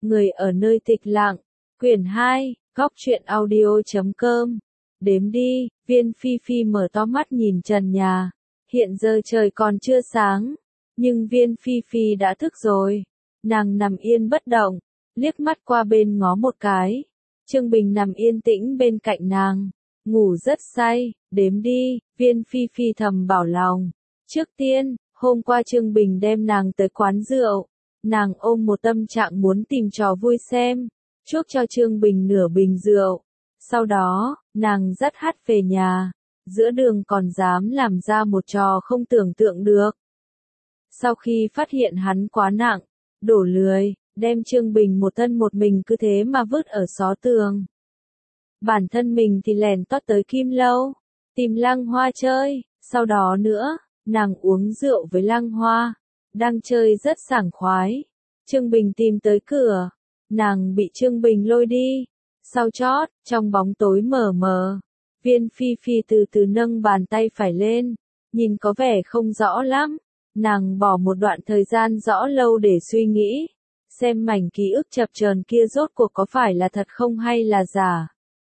Người ở nơi tịch lặng, quyển 2, góc truyện audio.com. Đếm đi, Viên Phi Phi mở to mắt nhìn trần nhà. Hiện giờ trời còn chưa sáng, nhưng Viên Phi Phi đã thức rồi. Nàng nằm yên bất động, liếc mắt qua bên ngó một cái. Trương Bình nằm yên tĩnh bên cạnh nàng, ngủ rất say. Đếm đi, Viên Phi Phi thầm bảo lòng. Trước tiên, hôm qua Trương Bình đem nàng tới quán rượu. Nàng ôm một tâm trạng muốn tìm trò vui xem, chuốc cho Trương Bình nửa bình rượu. Sau đó, nàng dắt hát về nhà, giữa đường còn dám làm ra một trò không tưởng tượng được. Sau khi phát hiện hắn quá nặng, đổ lười, đem Trương Bình một thân một mình cứ thế mà vứt ở xó tường. Bản thân mình thì lèn tót tới Kim Lâu, tìm Lăng Hoa chơi. Sau đó nữa, nàng uống rượu với Lăng Hoa, đang chơi rất sảng khoái. Trương Bình tìm tới cửa, nàng bị Trương Bình lôi đi. Sau chót, trong bóng tối mờ mờ, Viên Phi Phi từ từ nâng bàn tay phải lên, nhìn có vẻ không rõ lắm. Nàng bỏ một đoạn thời gian rõ lâu để suy nghĩ, xem mảnh ký ức chập chờn kia rốt cuộc có phải là thật không hay là giả.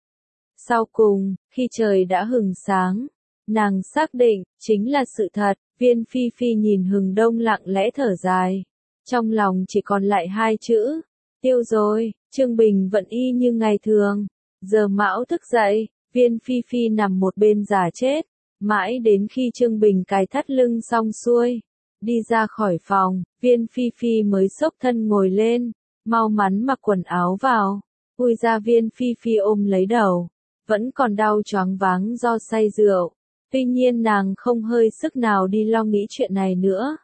Sau cùng, khi trời đã hừng sáng, nàng xác định, chính là sự thật. Viên Phi Phi nhìn hừng đông lặng lẽ thở dài. Trong lòng chỉ còn lại hai chữ, tiêu rồi. Trương Bình vẫn y như ngày thường. Giờ mão thức dậy, Viên Phi Phi nằm một bên giả chết. Mãi đến khi Trương Bình cài thắt lưng xong xuôi, đi ra khỏi phòng, Viên Phi Phi mới xốc thân ngồi lên, mau mắn mặc quần áo vào. Ui ra Viên Phi Phi ôm lấy đầu, vẫn còn đau choáng váng do say rượu. Tuy nhiên nàng không hơi sức nào đi lo nghĩ chuyện này nữa.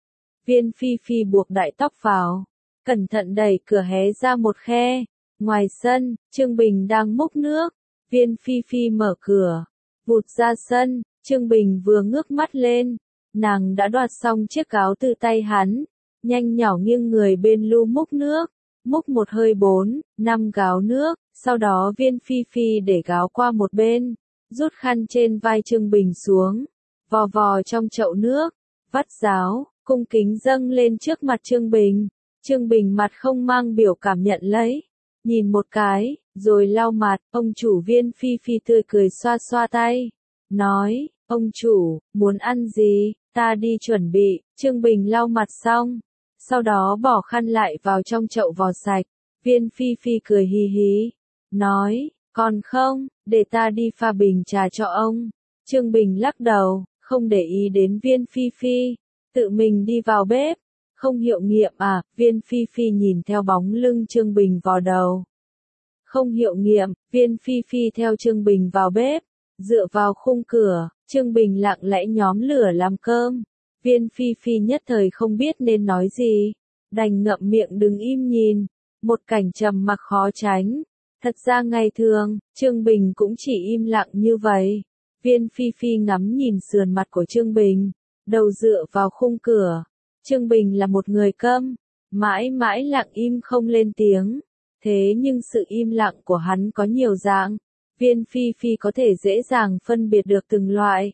Viên Phi Phi buộc đại tóc vào, cẩn thận đẩy cửa hé ra một khe. Ngoài sân, Trương Bình đang múc nước. Viên Phi Phi mở cửa, vụt ra sân. Trương Bình vừa ngước mắt lên, nàng đã đoạt xong chiếc gáo từ tay hắn, nhanh nhỏ nghiêng người bên lu múc nước, múc một hơi 4-5 gáo nước. Sau đó Viên Phi Phi để gáo qua một bên, rút khăn trên vai Trương Bình xuống, vò vò trong chậu nước, vắt ráo, cung kính dâng lên trước mặt Trương Bình. Trương Bình mặt không mang biểu cảm nhận lấy, nhìn một cái, rồi lau mặt. Ông chủ. Viên Phi Phi tươi cười xoa xoa tay, nói, ông chủ, muốn ăn gì, ta đi chuẩn bị. Trương Bình lau mặt xong, sau đó bỏ khăn lại vào trong chậu vò sạch. Viên Phi Phi cười hì hì, nói, còn không, để ta đi pha bình trà cho ông. Trương Bình lắc đầu, không để ý đến Viên Phi Phi, tự mình đi vào bếp. Không hiệu nghiệm à? Viên Phi Phi nhìn theo bóng lưng Trương Bình vò đầu. Không hiệu nghiệm. Viên Phi Phi theo Trương Bình vào bếp, dựa vào khung cửa. Trương Bình lặng lẽ nhóm lửa làm cơm. Viên Phi Phi nhất thời không biết nên nói gì, đành ngậm miệng đứng im nhìn. Một cảnh trầm mặc khó tránh. Thật ra ngày thường, Trương Bình cũng chỉ im lặng như vậy. Viên Phi Phi ngắm nhìn sườn mặt của Trương Bình, đầu dựa vào khung cửa. Trương Bình là một người câm, mãi mãi lặng im không lên tiếng. Thế nhưng sự im lặng của hắn có nhiều dạng. Viên Phi Phi có thể dễ dàng phân biệt được từng loại.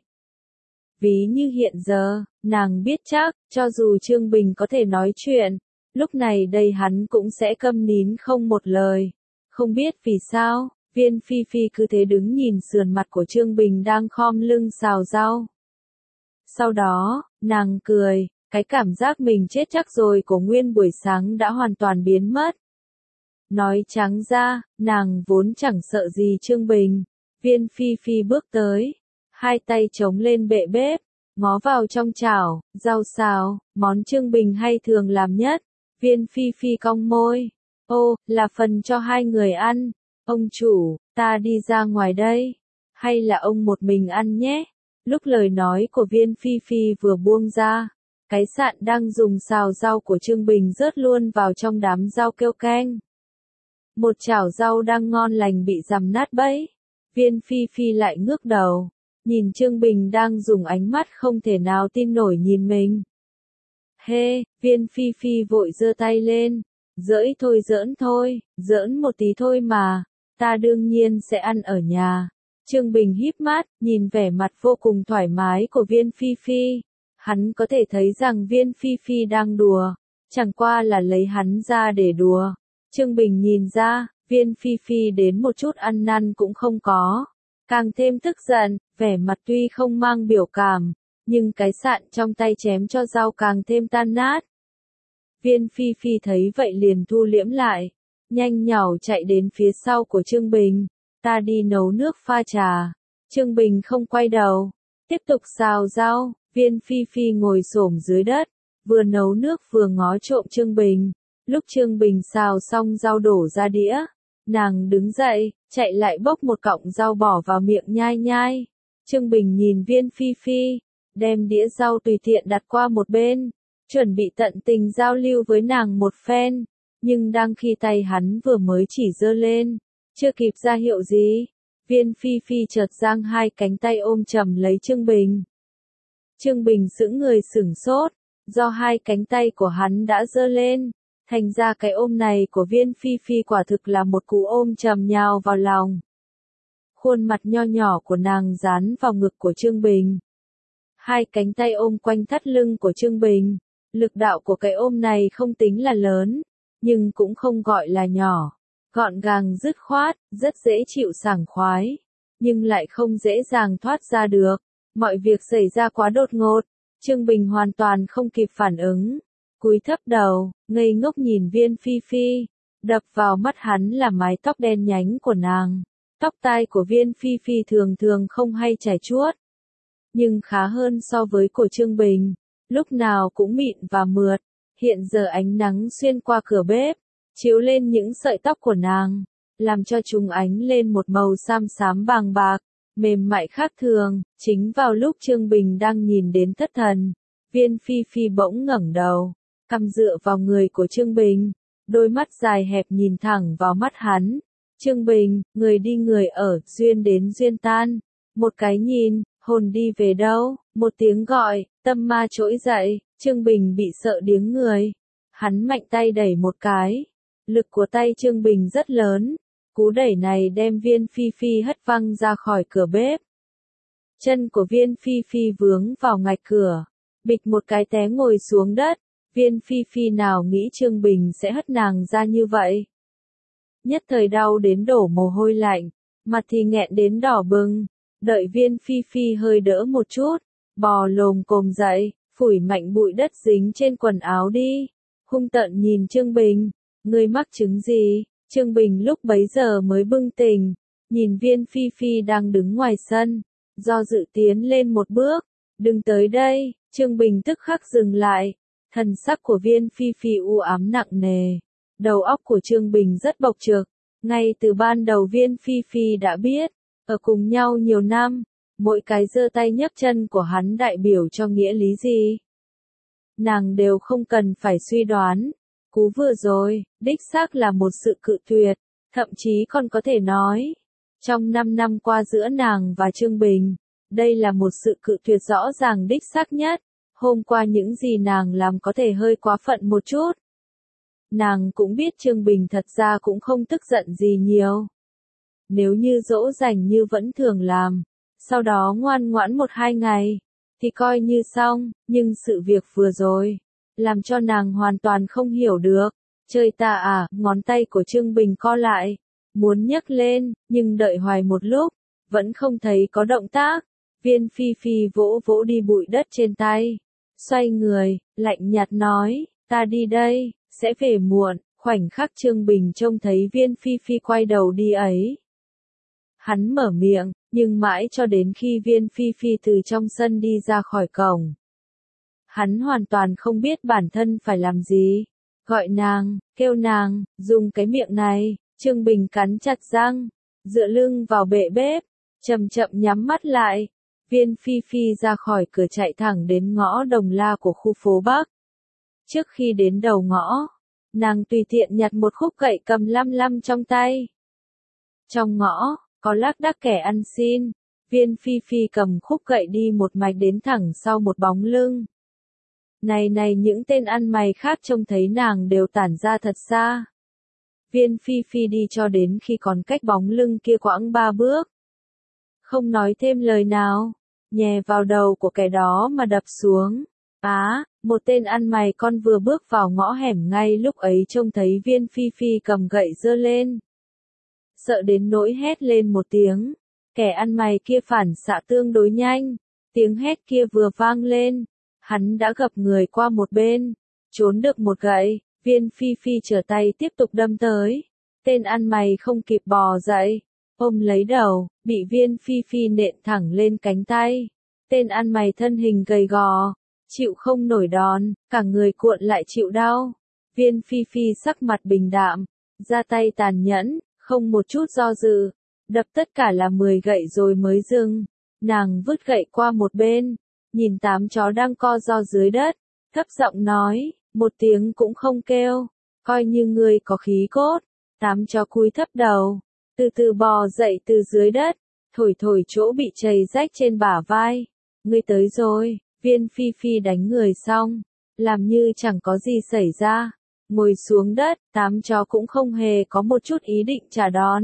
Ví như hiện giờ, nàng biết chắc, cho dù Trương Bình có thể nói chuyện, lúc này đây hắn cũng sẽ câm nín không một lời. Không biết vì sao, Viên Phi Phi cứ thế đứng nhìn sườn mặt của Trương Bình đang khom lưng xào rau. Sau đó, nàng cười, cái cảm giác mình chết chắc rồi của nguyên buổi sáng đã hoàn toàn biến mất. Nói trắng ra, nàng vốn chẳng sợ gì Trương Bình. Viên Phi Phi bước tới, hai tay chống lên bệ bếp, ngó vào trong chảo, rau xào, món Trương Bình hay thường làm nhất. Viên Phi Phi cong môi, ô, là phần cho hai người ăn. Ông chủ, ta đi ra ngoài đây, hay là ông một mình ăn nhé? Lúc lời nói của Viên Phi Phi vừa buông ra, cái sạn đang dùng xào rau của Trương Bình rớt luôn vào trong đám rau kêu canh. Một chảo rau đang ngon lành bị dằm nát bấy. Viên Phi Phi lại ngước đầu, nhìn Trương Bình đang dùng ánh mắt không thể nào tin nổi nhìn mình. Hê, Viên Phi Phi vội giơ tay lên, giỡn thôi, giỡn một tí thôi mà, ta đương nhiên sẽ ăn ở nhà. Trương Bình híp mắt, nhìn vẻ mặt vô cùng thoải mái của Viên Phi Phi. Hắn có thể thấy rằng Viên Phi Phi đang đùa, chẳng qua là lấy hắn ra để đùa. Trương Bình nhìn ra, Viên Phi Phi đến một chút ăn năn cũng không có. Càng thêm tức giận, vẻ mặt tuy không mang biểu cảm, nhưng cái sạn trong tay chém cho dao càng thêm tan nát. Viên Phi Phi thấy vậy liền thu liễm lại, nhanh nhảu chạy đến phía sau của Trương Bình. Ta đi nấu nước pha trà. Trương Bình không quay đầu, tiếp tục xào rau. Viên Phi Phi ngồi xổm dưới đất, vừa nấu nước vừa ngó trộm Trương Bình. Lúc Trương Bình xào xong rau đổ ra đĩa, nàng đứng dậy, chạy lại bốc một cọng rau bỏ vào miệng nhai nhai. Trương Bình nhìn Viên Phi Phi, đem đĩa rau tùy tiện đặt qua một bên, chuẩn bị tận tình giao lưu với nàng một phen, nhưng đang khi tay hắn vừa mới chỉ giơ lên, chưa kịp ra hiệu gì, Viên Phi Phi chợt giang hai cánh tay ôm chầm lấy Trương Bình. Trương Bình sững người sửng sốt, do hai cánh tay của hắn đã giơ lên, thành ra cái ôm này của Viên Phi Phi quả thực là một cú ôm chầm nhào vào lòng. Khuôn mặt nho nhỏ của nàng dán vào ngực của Trương Bình. Hai cánh tay ôm quanh thắt lưng của Trương Bình. Lực đạo của cái ôm này không tính là lớn, nhưng cũng không gọi là nhỏ. Gọn gàng dứt khoát, rất dễ chịu sảng khoái, nhưng lại không dễ dàng thoát ra được. Mọi việc xảy ra quá đột ngột, Trương Bình hoàn toàn không kịp phản ứng. Cúi thấp đầu, ngây ngốc nhìn Viên Phi Phi, đập vào mắt hắn là mái tóc đen nhánh của nàng. Tóc tai của Viên Phi Phi thường thường không hay chảy chuốt, nhưng khá hơn so với của Trương Bình, lúc nào cũng mịn và mượt. Hiện giờ ánh nắng xuyên qua cửa bếp, chiếu lên những sợi tóc của nàng, làm cho chúng ánh lên một màu xám xám vàng bạc, mềm mại khác thường. Chính vào lúc Trương Bình đang nhìn đến thất thần, Viên Phi Phi bỗng ngẩng đầu, cằm dựa vào người của Trương Bình, đôi mắt dài hẹp nhìn thẳng vào mắt hắn. Trương Bình, người đi người ở, duyên đến duyên tan. Một cái nhìn, hồn đi về đâu? Một tiếng gọi, tâm ma trỗi dậy, Trương Bình bị sợ điếng người. Hắn mạnh tay đẩy một cái. Lực của tay Trương Bình rất lớn. Cú đẩy này đem Viên Phi Phi hất văng ra khỏi cửa bếp. Chân của Viên Phi Phi vướng vào ngạch cửa, bịch một cái té ngồi xuống đất. Viên Phi Phi nào nghĩ Trương Bình sẽ hất nàng ra như vậy. Nhất thời đau đến đổ mồ hôi lạnh, mặt thì nghẹn đến đỏ bừng. Đợi Viên Phi Phi hơi đỡ một chút, bò lồm cồm dậy, phủi mạnh bụi đất dính trên quần áo đi. Hung tợn nhìn Trương Bình, ngươi mắc chứng gì? Trương Bình lúc bấy giờ mới bừng tỉnh, nhìn Viên Phi Phi đang đứng ngoài sân, do dự tiến lên một bước, đừng tới đây. Trương Bình tức khắc dừng lại, thần sắc của Viên Phi Phi u ám nặng nề. Đầu óc của Trương Bình rất bộc trực, ngay từ ban đầu Viên Phi Phi đã biết, ở cùng nhau nhiều năm, mỗi cái giơ tay nhấc chân của hắn đại biểu cho nghĩa lý gì. Nàng đều không cần phải suy đoán, cú vừa rồi, đích xác là một sự cự tuyệt, thậm chí còn có thể nói, trong 5 năm qua giữa nàng và Trương Bình, đây là một sự cự tuyệt rõ ràng đích xác nhất. Hôm qua những gì nàng làm có thể hơi quá phận một chút. Nàng cũng biết Trương Bình thật ra cũng không tức giận gì nhiều. Nếu như dỗ dành như vẫn thường làm, sau đó ngoan ngoãn 1-2 ngày, thì coi như xong, nhưng sự việc vừa rồi, làm cho nàng hoàn toàn không hiểu được. Chơi ta à, ngón tay của Trương Bình co lại, muốn nhấc lên, nhưng đợi hoài một lúc, vẫn không thấy có động tác. Viên Phi Phi vỗ vỗ đi bụi đất trên tay, xoay người, lạnh nhạt nói, ta đi đây, sẽ về muộn. Khoảnh khắc Trương Bình trông thấy Viên Phi Phi quay đầu đi ấy, hắn mở miệng, nhưng mãi cho đến khi Viên Phi Phi từ trong sân đi ra khỏi cổng, hắn hoàn toàn không biết bản thân phải làm gì. Gọi nàng, kêu nàng, dùng cái miệng này. Trương Bình cắn chặt răng, dựa lưng vào bệ bếp, chậm chậm nhắm mắt lại. Viên Phi Phi ra khỏi cửa chạy thẳng đến ngõ Đồng La của khu phố Bắc. Trước khi đến đầu ngõ, nàng tùy tiện nhặt một khúc gậy cầm lăm lăm trong tay. Trong ngõ, có lác đác kẻ ăn xin. Viên Phi Phi cầm khúc gậy đi một mạch đến thẳng sau một bóng lưng. Này những tên ăn mày khác trông thấy nàng đều tản ra thật xa. Viên Phi Phi đi cho đến khi còn cách bóng lưng kia quãng 3 bước. Không nói thêm lời nào, nhè vào đầu của kẻ đó mà đập xuống. Một tên ăn mày con vừa bước vào ngõ hẻm ngay lúc ấy trông thấy Viên Phi Phi cầm gậy giơ lên. Sợ đến nỗi hét lên một tiếng. Kẻ ăn mày kia phản xạ tương đối nhanh. Tiếng hét kia vừa vang lên. Hắn đã gập người qua một bên. Trốn được một gậy. Viên Phi Phi trở tay tiếp tục đâm tới. Tên ăn mày không kịp bò dậy. Ôm lấy đầu, bị Viên Phi Phi nện thẳng lên cánh tay. Tên ăn mày thân hình gầy gò. Chịu không nổi đòn, cả người cuộn lại chịu đau. Viên Phi Phi sắc mặt bình đạm. Ra tay tàn nhẫn, không một chút do dự. Đập tất cả là 10 gậy rồi mới dừng. Nàng vứt gậy qua một bên. Nhìn 8 chó đang co ro dưới đất. Thấp giọng nói, một tiếng cũng không kêu. Coi như ngươi có khí cốt. 8 chó cúi thấp đầu. Từ từ bò dậy từ dưới đất. Thổi thổi chỗ bị chày rách trên bả vai. Ngươi tới rồi. Viên Phi Phi đánh người xong. Làm như chẳng có gì xảy ra. Ngồi xuống đất. 8 chó cũng không hề có một chút ý định trả đòn.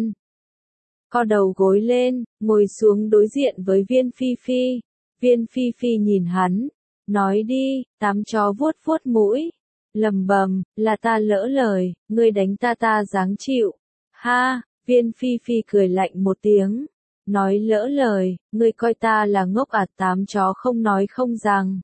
Co đầu gối lên, ngồi xuống đối diện với Viên Phi Phi. Viên Phi Phi nhìn hắn. Nói đi, 8 chó vuốt vuốt mũi. Lầm bầm, là ta lỡ lời, ngươi đánh ta dáng chịu. Ha, Viên Phi Phi cười lạnh một tiếng. Nói lỡ lời, ngươi coi ta là ngốc à? 8 chó không nói không rằng.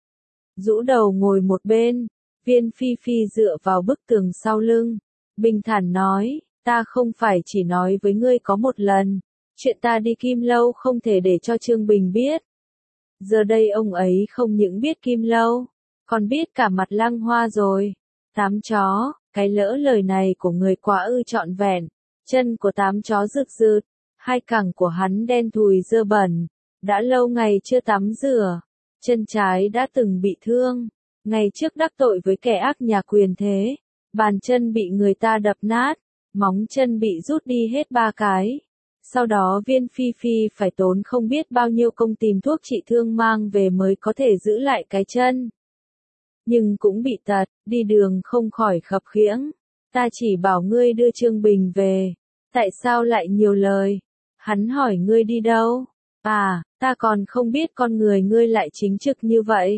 Rũ đầu ngồi một bên. Viên Phi Phi dựa vào bức tường sau lưng. Bình thản nói, ta không phải chỉ nói với ngươi có một lần. Chuyện ta đi Kim Lâu không thể để cho Trương Bình biết. Giờ đây ông ấy không những biết Kim Lâu, còn biết cả mặt Lăng Hoa rồi. 8 chó, cái lỡ lời này của người quá ư trọn vẹn. Chân của 8 chó rực rực. Hai cẳng của hắn đen thùi dơ bẩn. Đã lâu ngày chưa tắm rửa. Chân trái đã từng bị thương. Ngày trước đắc tội với kẻ ác nhà quyền thế. Bàn chân bị người ta đập nát. Móng chân bị rút đi hết 3 cái. Sau đó Viên Phi Phi phải tốn không biết bao nhiêu công tìm thuốc trị thương mang về mới có thể giữ lại cái chân. Nhưng cũng bị tật, đi đường không khỏi khập khiễng. Ta chỉ bảo ngươi đưa Trương Bình về. Tại sao lại nhiều lời? Hắn hỏi ngươi đi đâu? Ta còn không biết con người ngươi lại chính trực như vậy.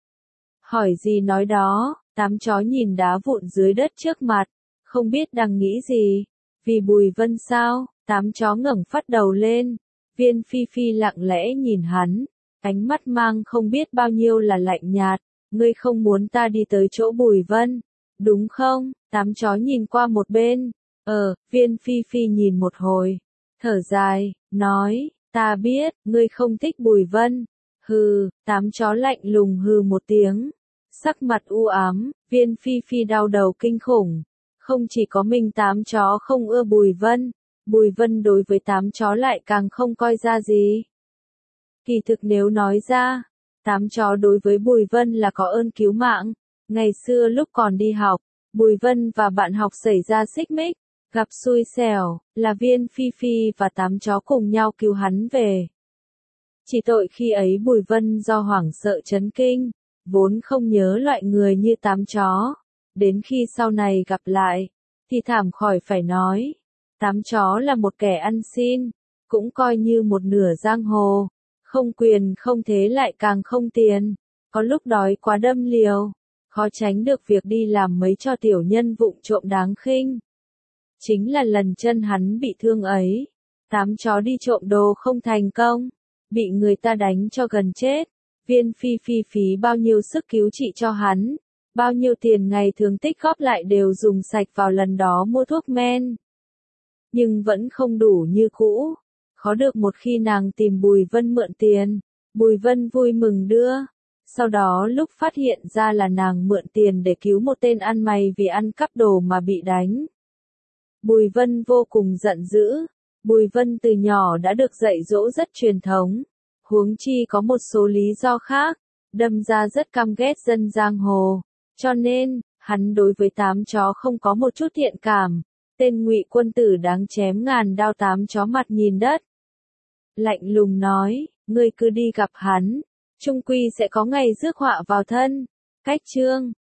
Hỏi gì nói đó, 8 chó nhìn đá vụn dưới đất trước mặt, không biết đang nghĩ gì. Vì Bùi Vân sao? 8 chó ngẩng phát đầu lên. Viên Phi Phi lặng lẽ nhìn hắn, ánh mắt mang không biết bao nhiêu là lạnh nhạt. Ngươi không muốn ta đi tới chỗ Bùi Vân, đúng không? 8 chó nhìn qua một bên. Viên Phi Phi nhìn một hồi, thở dài, nói, ta biết, ngươi không thích Bùi Vân. Hừ, 8 chó lạnh lùng hừ một tiếng. Sắc mặt u ám, Viên Phi Phi đau đầu kinh khủng. Không chỉ có mình 8 chó không ưa Bùi Vân. Bùi Vân đối với 8 chó lại càng không coi ra gì. Kỳ thực nếu nói ra, 8 chó đối với Bùi Vân là có ơn cứu mạng. Ngày xưa lúc còn đi học, Bùi Vân và bạn học xảy ra xích mích. Gặp xui xẻo, là Viên Phi Phi và 8 chó cùng nhau cứu hắn về. Chỉ tội khi ấy Bùi Vân do hoảng sợ chấn kinh, vốn không nhớ loại người như 8 chó. Đến khi sau này gặp lại, thì thảm khỏi phải nói. 8 chó là một kẻ ăn xin, cũng coi như một nửa giang hồ. Không quyền không thế lại càng không tiền. Có lúc đói quá đâm liều, khó tránh được việc đi làm mấy trò tiểu nhân vụng trộm đáng khinh. Chính là lần chân hắn bị thương ấy. 8 chó đi trộm đồ không thành công, bị người ta đánh cho gần chết. Viên Phi Phi phí bao nhiêu sức cứu trị cho hắn, bao nhiêu tiền ngày thường tích góp lại đều dùng sạch vào lần đó mua thuốc men. Nhưng vẫn không đủ như cũ. Khó được một khi nàng tìm Bùi Vân mượn tiền, Bùi Vân vui mừng đưa. Sau đó lúc phát hiện ra là nàng mượn tiền để cứu một tên ăn mày vì ăn cắp đồ mà bị đánh, Bùi Vân vô cùng giận dữ. Bùi Vân từ nhỏ đã được dạy dỗ rất truyền thống, huống chi có một số lý do khác, đâm ra rất căm ghét dân giang hồ, cho nên, hắn đối với 8 chó không có một chút thiện cảm. Tên Ngụy quân tử đáng chém ngàn đao. 8 chó mặt nhìn đất, lạnh lùng nói, ngươi cứ đi gặp hắn, chung quy sẽ có ngày rước họa vào thân. Cách chương